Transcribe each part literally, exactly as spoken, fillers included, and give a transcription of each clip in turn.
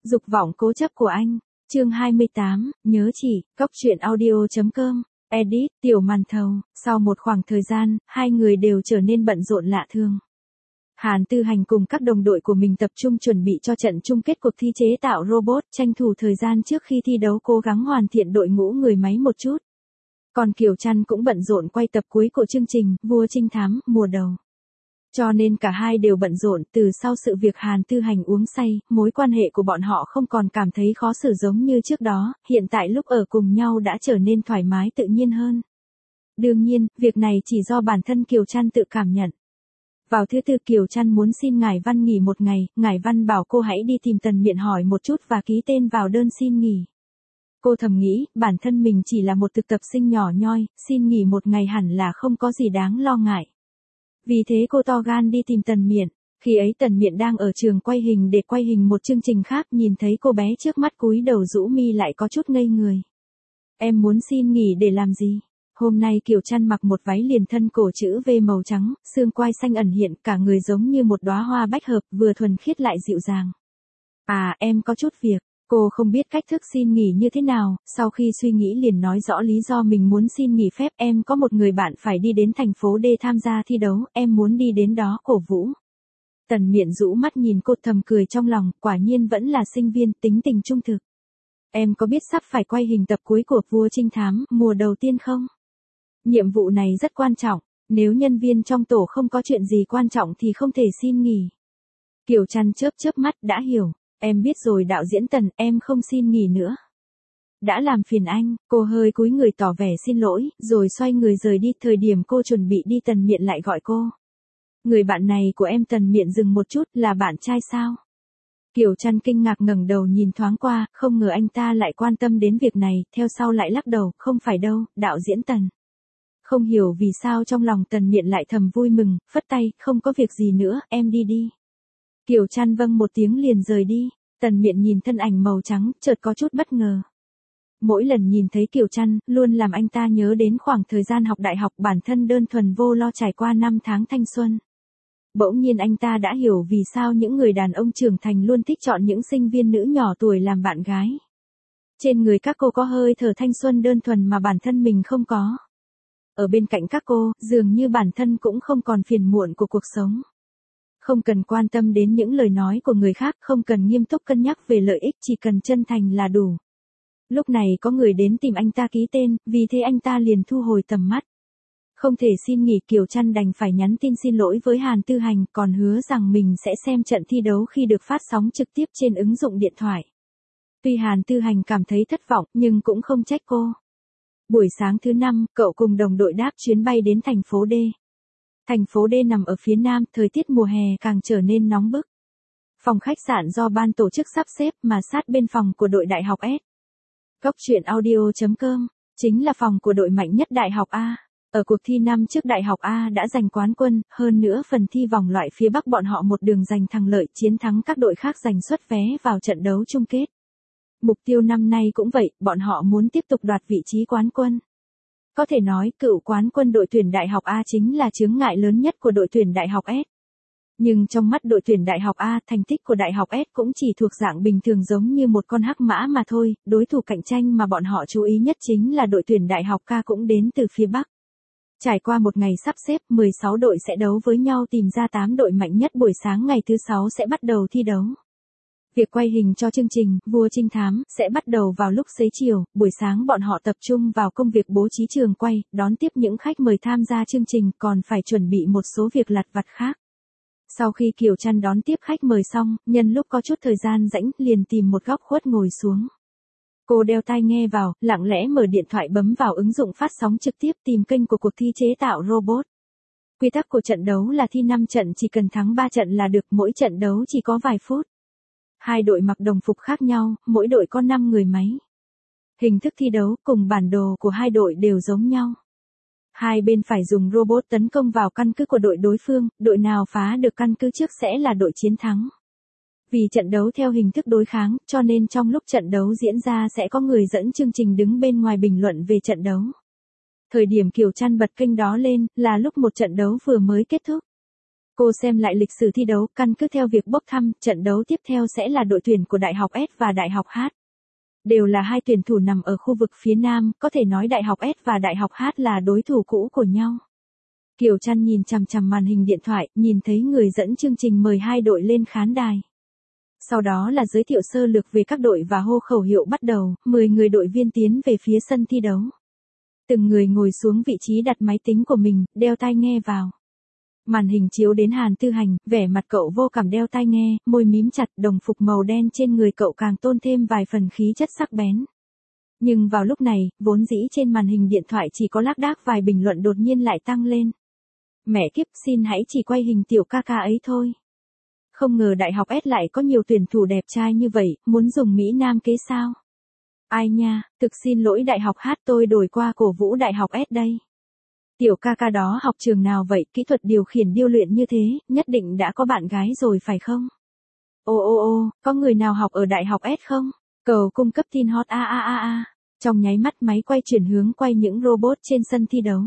Dục vọng cố chấp của anh. Chương hai mươi tám, nhớ chị, cốc truyện audio chấm com, edit, Tiểu Màn Thầu. Sau một khoảng thời gian, hai người đều trở nên bận rộn lạ thường. Hàn Tư Hành cùng các đồng đội của mình tập trung chuẩn bị cho trận chung kết cuộc thi chế tạo robot, tranh thủ thời gian trước khi thi đấu cố gắng hoàn thiện đội ngũ người máy một chút. Còn Kiều Trăn cũng bận rộn quay tập cuối của chương trình Vua Trinh Thám mùa đầu. Cho nên cả hai đều bận rộn. Từ sau sự việc Hàn Tư Hành uống say, mối quan hệ của bọn họ không còn cảm thấy khó xử giống như trước đó, hiện tại lúc ở cùng nhau đã trở nên thoải mái tự nhiên hơn. Đương nhiên, việc này chỉ do bản thân Kiều Trăn tự cảm nhận. Vào thứ tư Kiều Trăn muốn xin Ngải Văn nghỉ một ngày, Ngải Văn bảo cô hãy đi tìm Tần Miện hỏi một chút và ký tên vào đơn xin nghỉ. Cô thầm nghĩ, bản thân mình chỉ là một thực tập sinh nhỏ nhoi, xin nghỉ một ngày hẳn là không có gì đáng lo ngại. Vì thế cô to gan đi tìm Tần Miện. Khi ấy Tần Miện đang ở trường quay hình để quay hình một chương trình khác, nhìn thấy cô bé trước mắt cúi đầu rũ mi lại có chút ngây người. Em muốn xin nghỉ để làm gì? Hôm nay Kiều Trăn mặc một váy liền thân cổ chữ V màu trắng, xương quai xanh ẩn hiện, cả người giống như một đóa hoa bách hợp, vừa thuần khiết lại dịu dàng. À, em có chút việc. Cô không biết cách thức xin nghỉ như thế nào, sau khi suy nghĩ liền nói rõ lý do mình muốn xin nghỉ phép. Em có một người bạn phải đi đến thành phố D tham gia thi đấu, em muốn đi đến đó cổ vũ. Tần Miện rũ mắt nhìn cô thầm cười trong lòng, quả nhiên vẫn là sinh viên, tính tình trung thực. Em có biết sắp phải quay hình tập cuối của Vua Trinh Thám mùa đầu tiên không? Nhiệm vụ này rất quan trọng, nếu nhân viên trong tổ không có chuyện gì quan trọng thì không thể xin nghỉ. Kiều Trăn chớp chớp mắt, đã hiểu. Em biết rồi đạo diễn Tần, em không xin nghỉ nữa. Đã làm phiền anh. Cô hơi cúi người tỏ vẻ xin lỗi, rồi xoay người rời đi. Thời điểm cô chuẩn bị đi Tần Miện lại gọi cô. Người bạn này của em. Tần Miện dừng một chút, là bạn trai sao? Kiều Trăn kinh ngạc ngẩng đầu nhìn thoáng qua, không ngờ anh ta lại quan tâm đến việc này, theo sau lại lắc đầu, không phải đâu, đạo diễn Tần. Không hiểu vì sao trong lòng Tần Miện lại thầm vui mừng, phất tay, không có việc gì nữa, em đi đi. Kiều Trăn vâng một tiếng liền rời đi. Tần Miện nhìn thân ảnh màu trắng, chợt có chút bất ngờ. Mỗi lần nhìn thấy Kiều Trăn, luôn làm anh ta nhớ đến khoảng thời gian học đại học, bản thân đơn thuần vô lo trải qua năm tháng thanh xuân. Bỗng nhiên anh ta đã hiểu vì sao những người đàn ông trưởng thành luôn thích chọn những sinh viên nữ nhỏ tuổi làm bạn gái. Trên người các cô có hơi thở thanh xuân đơn thuần mà bản thân mình không có. Ở bên cạnh các cô, dường như bản thân cũng không còn phiền muộn của cuộc sống. Không cần quan tâm đến những lời nói của người khác, không cần nghiêm túc cân nhắc về lợi ích, chỉ cần chân thành là đủ. Lúc này có người đến tìm anh ta ký tên, vì thế anh ta liền thu hồi tầm mắt. Không thể xin nghỉ, Kiều Trăn đành phải nhắn tin xin lỗi với Hàn Tư Hành, còn hứa rằng mình sẽ xem trận thi đấu khi được phát sóng trực tiếp trên ứng dụng điện thoại. Tuy Hàn Tư Hành cảm thấy thất vọng, nhưng cũng không trách cô. Buổi sáng thứ năm, cậu cùng đồng đội đáp chuyến bay đến thành phố D. Thành phố D nằm ở phía nam, thời tiết mùa hè càng trở nên nóng bức. Phòng khách sạn do ban tổ chức sắp xếp mà sát bên phòng của đội Đại học S. Cốc truyện audio chấm com, chính là phòng của đội mạnh nhất Đại học A. Ở cuộc thi năm trước Đại học A đã giành quán quân, hơn nữa phần thi vòng loại phía Bắc bọn họ một đường giành thắng lợi, chiến thắng các đội khác giành suất vé vào trận đấu chung kết. Mục tiêu năm nay cũng vậy, bọn họ muốn tiếp tục đoạt vị trí quán quân. Có thể nói, cựu quán quân đội tuyển Đại học A chính là chướng ngại lớn nhất của đội tuyển Đại học S. Nhưng trong mắt đội tuyển Đại học A, thành tích của Đại học S cũng chỉ thuộc dạng bình thường giống như một con hắc mã mà thôi, đối thủ cạnh tranh mà bọn họ chú ý nhất chính là đội tuyển Đại học K cũng đến từ phía Bắc. Trải qua một ngày sắp xếp, mười sáu đội sẽ đấu với nhau tìm ra tám đội mạnh nhất. Buổi sáng ngày thứ sáu sẽ bắt đầu thi đấu. Việc quay hình cho chương trình Vua Trinh Thám sẽ bắt đầu vào lúc xế chiều, buổi sáng bọn họ tập trung vào công việc bố trí trường quay, đón tiếp những khách mời tham gia chương trình, còn phải chuẩn bị một số việc lặt vặt khác. Sau khi Kiều Trăn đón tiếp khách mời xong, nhân lúc có chút thời gian rảnh, liền tìm một góc khuất ngồi xuống. Cô đeo tai nghe vào, lặng lẽ mở điện thoại bấm vào ứng dụng phát sóng trực tiếp tìm kênh của cuộc thi chế tạo robot. Quy tắc của trận đấu là thi năm trận, chỉ cần thắng ba trận là được, mỗi trận đấu chỉ có vài phút. Hai đội mặc đồng phục khác nhau, mỗi đội có năm người máy. Hình thức thi đấu cùng bản đồ của hai đội đều giống nhau. Hai bên phải dùng robot tấn công vào căn cứ của đội đối phương, đội nào phá được căn cứ trước sẽ là đội chiến thắng. Vì trận đấu theo hình thức đối kháng, cho nên trong lúc trận đấu diễn ra sẽ có người dẫn chương trình đứng bên ngoài bình luận về trận đấu. Thời điểm Kiều Trăn bật kênh đó lên, là lúc một trận đấu vừa mới kết thúc. Cô xem lại lịch sử thi đấu, căn cứ theo việc bốc thăm, trận đấu tiếp theo sẽ là đội tuyển của Đại học S và Đại học H. Đều là hai tuyển thủ nằm ở khu vực phía Nam, có thể nói Đại học S và Đại học H là đối thủ cũ của nhau. Kiều Trăn nhìn chằm chằm màn hình điện thoại, nhìn thấy người dẫn chương trình mời hai đội lên khán đài. Sau đó là giới thiệu sơ lược về các đội và hô khẩu hiệu bắt đầu, mười người đội viên tiến về phía sân thi đấu. Từng người ngồi xuống vị trí đặt máy tính của mình, đeo tai nghe vào. Màn hình chiếu đến Hàn Tư Hành, vẻ mặt cậu vô cảm đeo tai nghe, môi mím chặt, đồng phục màu đen trên người cậu càng tôn thêm vài phần khí chất sắc bén. Nhưng vào lúc này, vốn dĩ trên màn hình điện thoại chỉ có lác đác vài bình luận đột nhiên lại tăng lên. Mẹ kiếp, xin hãy chỉ quay hình tiểu ca ca ấy thôi. Không ngờ Đại học S lại có nhiều tuyển thủ đẹp trai như vậy, muốn dùng Mỹ Nam kế sao? Ai nha, thực xin lỗi Đại học H, tôi đổi qua cổ vũ Đại học S đây. Tiểu ca ca đó học trường nào vậy, kỹ thuật điều khiển điêu luyện như thế, nhất định đã có bạn gái rồi phải không? Ô ô ô, có người nào học ở Đại học S không? Cầu cung cấp tin hot a a a a. Trong nháy mắt máy quay chuyển hướng quay những robot trên sân thi đấu.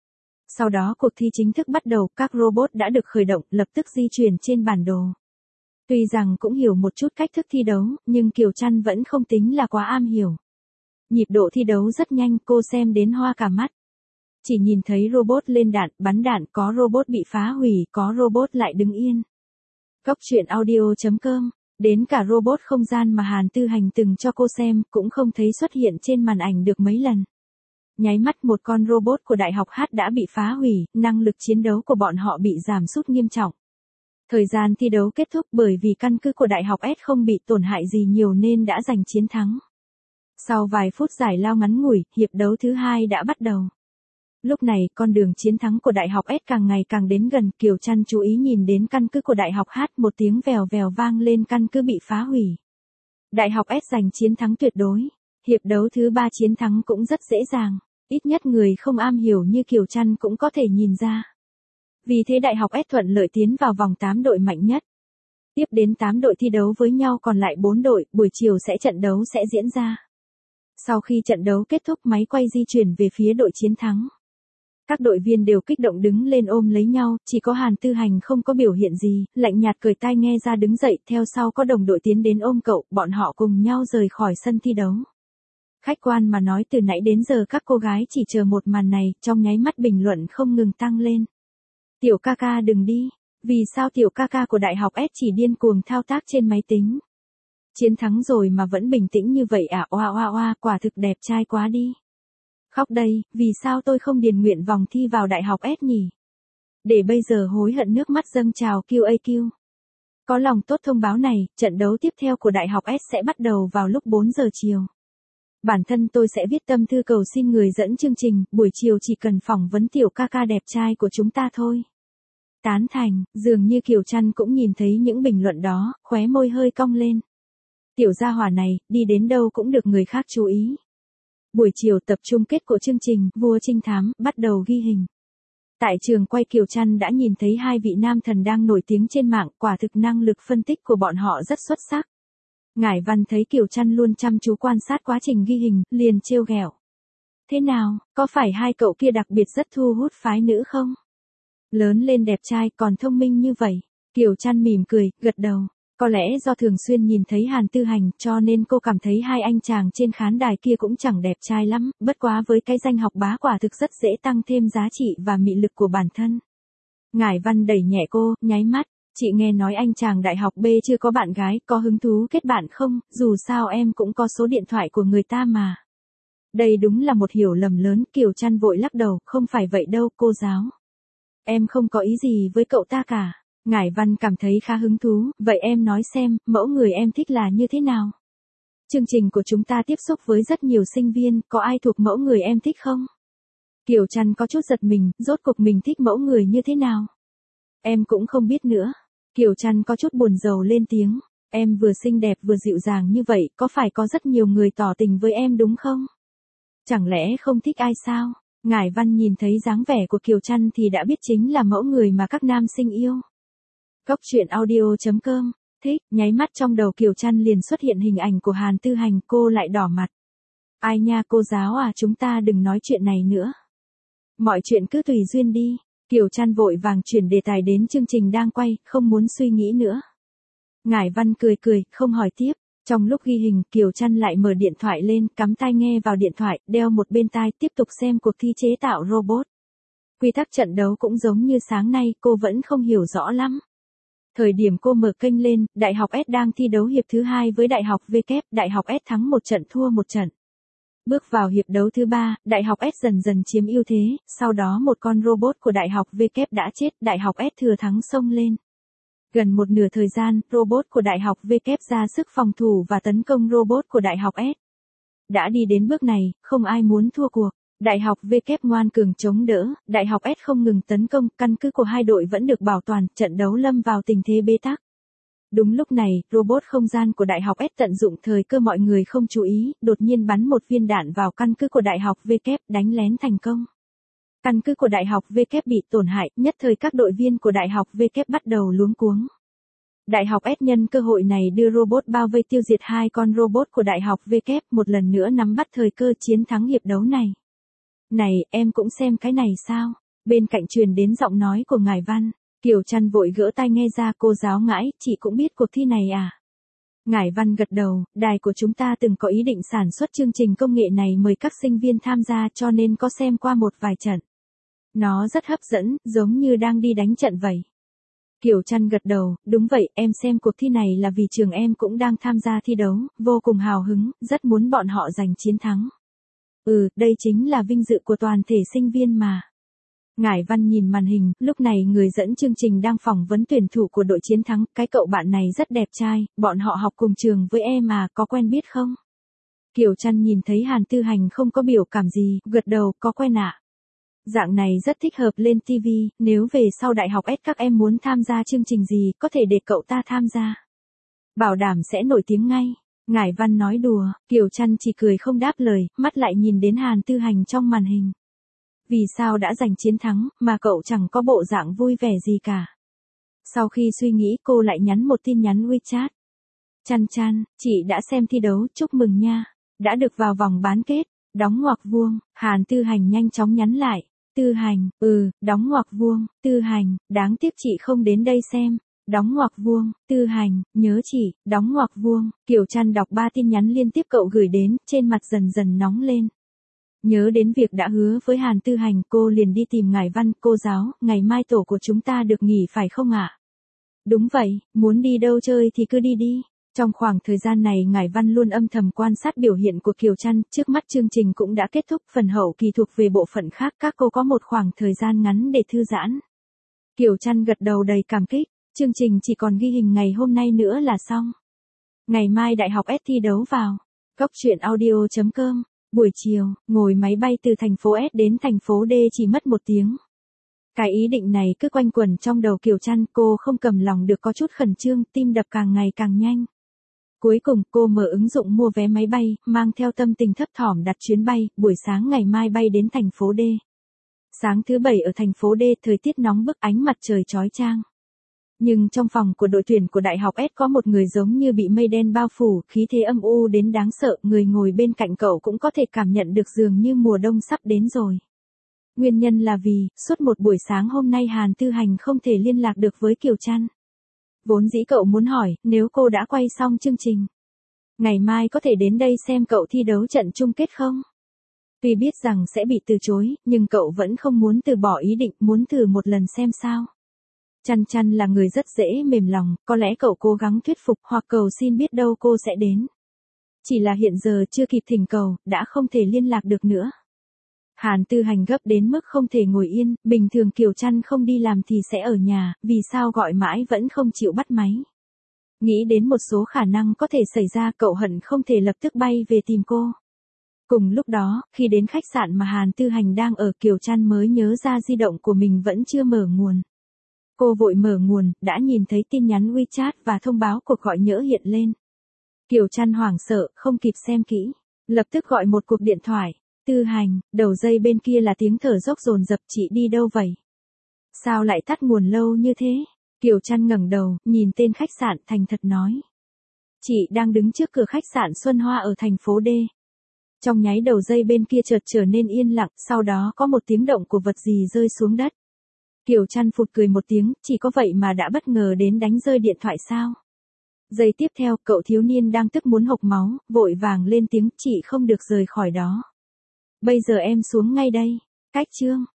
Sau đó cuộc thi chính thức bắt đầu, các robot đã được khởi động, lập tức di chuyển trên bản đồ. Tuy rằng cũng hiểu một chút cách thức thi đấu, nhưng Kiều Trăn vẫn không tính là quá am hiểu. Nhịp độ thi đấu rất nhanh, cô xem đến hoa cả mắt. Chỉ nhìn thấy robot lên đạn, bắn đạn, có robot bị phá hủy, có robot lại đứng yên. Góc truyện audio chấm com, đến cả robot không gian mà Hàn Tư Hành từng cho cô xem, cũng không thấy xuất hiện trên màn ảnh được mấy lần. Nháy mắt một con robot của Đại học H đã bị phá hủy, năng lực chiến đấu của bọn họ bị giảm sút nghiêm trọng. Thời gian thi đấu kết thúc bởi vì căn cứ của Đại học S không bị tổn hại gì nhiều nên đã giành chiến thắng. Sau vài phút giải lao ngắn ngủi, hiệp đấu thứ hai đã bắt đầu. Lúc này, con đường chiến thắng của Đại học S càng ngày càng đến gần, Kiều Trăn chú ý nhìn đến căn cứ của Đại học H, một tiếng vèo vèo vang lên, căn cứ bị phá hủy. Đại học S giành chiến thắng tuyệt đối. Hiệp đấu thứ ba chiến thắng cũng rất dễ dàng, ít nhất người không am hiểu như Kiều Trăn cũng có thể nhìn ra. Vì thế Đại học S thuận lợi tiến vào vòng tám đội mạnh nhất. Tiếp đến tám đội thi đấu với nhau, còn lại bốn đội, buổi chiều sẽ trận đấu sẽ diễn ra. Sau khi trận đấu kết thúc, máy quay di chuyển về phía đội chiến thắng. Các đội viên đều kích động đứng lên ôm lấy nhau, chỉ có Hàn Tư Hành không có biểu hiện gì, lạnh nhạt cởi tai nghe ra đứng dậy, theo sau có đồng đội tiến đến ôm cậu, bọn họ cùng nhau rời khỏi sân thi đấu. Khách quan mà nói, từ nãy đến giờ các cô gái chỉ chờ một màn này, trong nháy mắt bình luận không ngừng tăng lên. Tiểu ca ca đừng đi, vì sao tiểu ca ca của Đại học S chỉ điên cuồng thao tác trên máy tính? Chiến thắng rồi mà vẫn bình tĩnh như vậy à, oa oa oa, quả thực đẹp trai quá đi. Khóc đây, vì sao tôi không điền nguyện vòng thi vào Đại học S nhỉ? Để bây giờ hối hận nước mắt dâng trào quy a quy. Có lòng tốt thông báo này, trận đấu tiếp theo của Đại học S sẽ bắt đầu vào lúc bốn giờ chiều. Bản thân tôi sẽ viết tâm thư cầu xin người dẫn chương trình, buổi chiều chỉ cần phỏng vấn tiểu ca ca đẹp trai của chúng ta thôi. Tán thành, dường như Kiều Trăn cũng nhìn thấy những bình luận đó, khóe môi hơi cong lên. Tiểu gia hỏa này, đi đến đâu cũng được người khác chú ý. Buổi chiều tập chung kết của chương trình Vua Trinh Thám bắt đầu ghi hình. Tại trường quay, Kiều Trăn đã nhìn thấy hai vị nam thần đang nổi tiếng trên mạng, quả thực năng lực phân tích của bọn họ rất xuất sắc. Ngải Văn thấy Kiều Trăn luôn chăm chú quan sát quá trình ghi hình, liền trêu ghẹo. Thế nào, có phải hai cậu kia đặc biệt rất thu hút phái nữ không? Lớn lên đẹp trai còn thông minh như vậy. Kiều Trăn mỉm cười, gật đầu. Có lẽ do thường xuyên nhìn thấy Hàn Tư Hành cho nên cô cảm thấy hai anh chàng trên khán đài kia cũng chẳng đẹp trai lắm, bất quá với cái danh học bá quả thực rất dễ tăng thêm giá trị và mị lực của bản thân. Ngải Văn đẩy nhẹ cô, nháy mắt, chị nghe nói anh chàng đại học B chưa có bạn gái, có hứng thú kết bạn không, dù sao em cũng có số điện thoại của người ta mà. Đây đúng là một hiểu lầm lớn, Kiều Trăn vội lắc đầu, không phải vậy đâu cô giáo. Em không có ý gì với cậu ta cả. Ngải Văn cảm thấy khá hứng thú, vậy em nói xem, mẫu người em thích là như thế nào? Chương trình của chúng ta tiếp xúc với rất nhiều sinh viên, có ai thuộc mẫu người em thích không? Kiều Trăn có chút giật mình, rốt cuộc mình thích mẫu người như thế nào? Em cũng không biết nữa. Kiều Trăn có chút buồn rầu lên tiếng, em vừa xinh đẹp vừa dịu dàng như vậy, có phải có rất nhiều người tỏ tình với em đúng không? Chẳng lẽ không thích ai sao? Ngải Văn nhìn thấy dáng vẻ của Kiều Trăn thì đã biết chính là mẫu người mà các nam sinh yêu. Góc truyện audio chấm com, thích, nháy mắt trong đầu Kiều Trăn liền xuất hiện hình ảnh của Hàn Tư Hành, cô lại đỏ mặt. Ai nha cô giáo à, chúng ta đừng nói chuyện này nữa. Mọi chuyện cứ tùy duyên đi. Kiều Trăn vội vàng chuyển đề tài đến chương trình đang quay, không muốn suy nghĩ nữa. Ngải Văn cười cười, không hỏi tiếp. Trong lúc ghi hình, Kiều Trăn lại mở điện thoại lên, cắm tai nghe vào điện thoại, đeo một bên tai, tiếp tục xem cuộc thi chế tạo robot. Quy tắc trận đấu cũng giống như sáng nay, cô vẫn không hiểu rõ lắm. Thời điểm cô mở kênh lên, Đại học S đang thi đấu hiệp thứ hai với Đại học W, Đại học S thắng một trận thua một trận. Bước vào hiệp đấu thứ ba, Đại học S dần dần chiếm ưu thế, sau đó một con robot của Đại học W đã chết, Đại học S thừa thắng xông lên. Gần một nửa thời gian, robot của Đại học W ra sức phòng thủ và tấn công robot của Đại học S. Đã đi đến bước này, không ai muốn thua cuộc. Đại học W ngoan cường chống đỡ, Đại học S không ngừng tấn công, căn cứ của hai đội vẫn được bảo toàn, trận đấu lâm vào tình thế bế tắc. Đúng lúc này, robot không gian của Đại học S tận dụng thời cơ mọi người không chú ý, đột nhiên bắn một viên đạn vào căn cứ của Đại học W, đánh lén thành công. Căn cứ của Đại học W bị tổn hại, nhất thời các đội viên của Đại học W bắt đầu luống cuống. Đại học S nhân cơ hội này đưa robot bao vây tiêu diệt hai con robot của Đại học W, một lần nữa nắm bắt thời cơ chiến thắng hiệp đấu này. Này, em cũng xem cái này sao? Bên cạnh truyền đến giọng nói của Ngải Văn. Kiều Trăn vội gỡ tai nghe ra, cô giáo ngãi, chị cũng biết cuộc thi này à? Ngải Văn gật đầu, đài của chúng ta từng có ý định sản xuất chương trình công nghệ này mời các sinh viên tham gia cho nên có xem qua một vài trận. Nó rất hấp dẫn, giống như đang đi đánh trận vậy. Kiều Trăn gật đầu, đúng vậy, em xem cuộc thi này là vì trường em cũng đang tham gia thi đấu, vô cùng hào hứng, rất muốn bọn họ giành chiến thắng. Ừ, đây chính là vinh dự của toàn thể sinh viên mà. Ngải Văn nhìn màn hình, lúc này người dẫn chương trình đang phỏng vấn tuyển thủ của đội chiến thắng, cái cậu bạn này rất đẹp trai, bọn họ học cùng trường với em mà, có quen biết không? Kiều Trăn nhìn thấy Hàn Tư Hành không có biểu cảm gì, gật đầu, có quen ạ. À? Dạng này rất thích hợp lên ti vi, nếu về sau Đại học S các em muốn tham gia chương trình gì, có thể để cậu ta tham gia. Bảo đảm sẽ nổi tiếng ngay. Ngải Văn nói đùa, Kiều Trăn chỉ cười không đáp lời, mắt lại nhìn đến Hàn Tư Hành trong màn hình. Vì sao đã giành chiến thắng, mà cậu chẳng có bộ dạng vui vẻ gì cả. Sau khi suy nghĩ cô lại nhắn một tin nhắn WeChat. Trăn Trăn, chị đã xem thi đấu, chúc mừng nha. Đã được vào vòng bán kết, đóng ngoặc vuông, Hàn Tư Hành nhanh chóng nhắn lại. Tư Hành, ừ, đóng ngoặc vuông, Tư Hành, đáng tiếc chị không đến đây xem. Đóng ngoặc vuông, Tư Hành, nhớ chị, đóng ngoặc vuông. Kiều Trăn đọc ba tin nhắn liên tiếp cậu gửi đến, trên mặt dần dần nóng lên. Nhớ đến việc đã hứa với Hàn Tư Hành, cô liền đi tìm Ngải Văn, cô giáo, ngày mai tổ của chúng ta được nghỉ phải không ạ? À? Đúng vậy, muốn đi đâu chơi thì cứ đi đi. Trong khoảng thời gian này Ngải Văn luôn âm thầm quan sát biểu hiện của Kiều Trăn, trước mắt chương trình cũng đã kết thúc, phần hậu kỳ thuộc về bộ phận khác, các cô có một khoảng thời gian ngắn để thư giãn. Kiều Trăn gật đầu đầy cảm kích, chương trình chỉ còn ghi hình ngày hôm nay nữa là xong. Ngày mai Đại học S thi đấu vào. Góc truyện audio chấm com. Buổi chiều, ngồi máy bay từ thành phố S đến thành phố D chỉ mất một tiếng. Cái ý định này cứ quanh quẩn trong đầu Kiều Trăn, cô không cầm lòng được có chút khẩn trương, tim đập càng ngày càng nhanh. Cuối cùng cô mở ứng dụng mua vé máy bay, mang theo tâm tình thấp thỏm đặt chuyến bay, buổi sáng ngày mai bay đến thành phố D. Sáng thứ bảy ở thành phố D, thời tiết nóng bức, ánh mặt trời chói chang. Nhưng trong phòng của đội tuyển của Đại học S có một người giống như bị mây đen bao phủ, khí thế âm u đến đáng sợ, người ngồi bên cạnh cậu cũng có thể cảm nhận được dường như mùa đông sắp đến rồi. Nguyên nhân là vì, suốt một buổi sáng hôm nay Hàn Tư Hành không thể liên lạc được với Kiều Trăn. Vốn dĩ cậu muốn hỏi, nếu cô đã quay xong chương trình, ngày mai có thể đến đây xem cậu thi đấu trận chung kết không? Tuy biết rằng sẽ bị từ chối, nhưng cậu vẫn không muốn từ bỏ ý định, muốn thử một lần xem sao. Trăn Trăn là người rất dễ mềm lòng, có lẽ cậu cố gắng thuyết phục hoặc cầu xin biết đâu cô sẽ đến. Chỉ là hiện giờ chưa kịp thỉnh cầu, đã không thể liên lạc được nữa. Hàn Tư Hành gấp đến mức không thể ngồi yên, bình thường Kiều Trăn không đi làm thì sẽ ở nhà, vì sao gọi mãi vẫn không chịu bắt máy. Nghĩ đến một số khả năng có thể xảy ra, cậu hận không thể lập tức bay về tìm cô. Cùng lúc đó, khi đến khách sạn mà Hàn Tư Hành đang ở, Kiều Trăn mới nhớ ra di động của mình vẫn chưa mở nguồn. Cô vội mở nguồn, đã nhìn thấy tin nhắn WeChat và thông báo cuộc gọi nhỡ hiện lên. Kiều Trăn hoảng sợ, không kịp xem kỹ, lập tức gọi một cuộc điện thoại. Tư Hành, đầu dây bên kia là tiếng thở dốc dồn dập, chị đi đâu vậy? Sao lại tắt nguồn lâu như thế? Kiều Trăn ngẩng đầu, nhìn tên khách sạn, thành thật nói. Chị đang đứng trước cửa khách sạn Xuân Hoa ở thành phố D. Trong nháy đầu dây bên kia chợt trở nên yên lặng, sau đó có một tiếng động của vật gì rơi xuống đất. Kiều Trăn phụt cười một tiếng, chỉ có vậy mà đã bất ngờ đến đánh rơi điện thoại sao? Giây tiếp theo, cậu thiếu niên đang tức muốn hộc máu, vội vàng lên tiếng, chị không được rời khỏi đó. Bây giờ em xuống ngay đây. Cách chương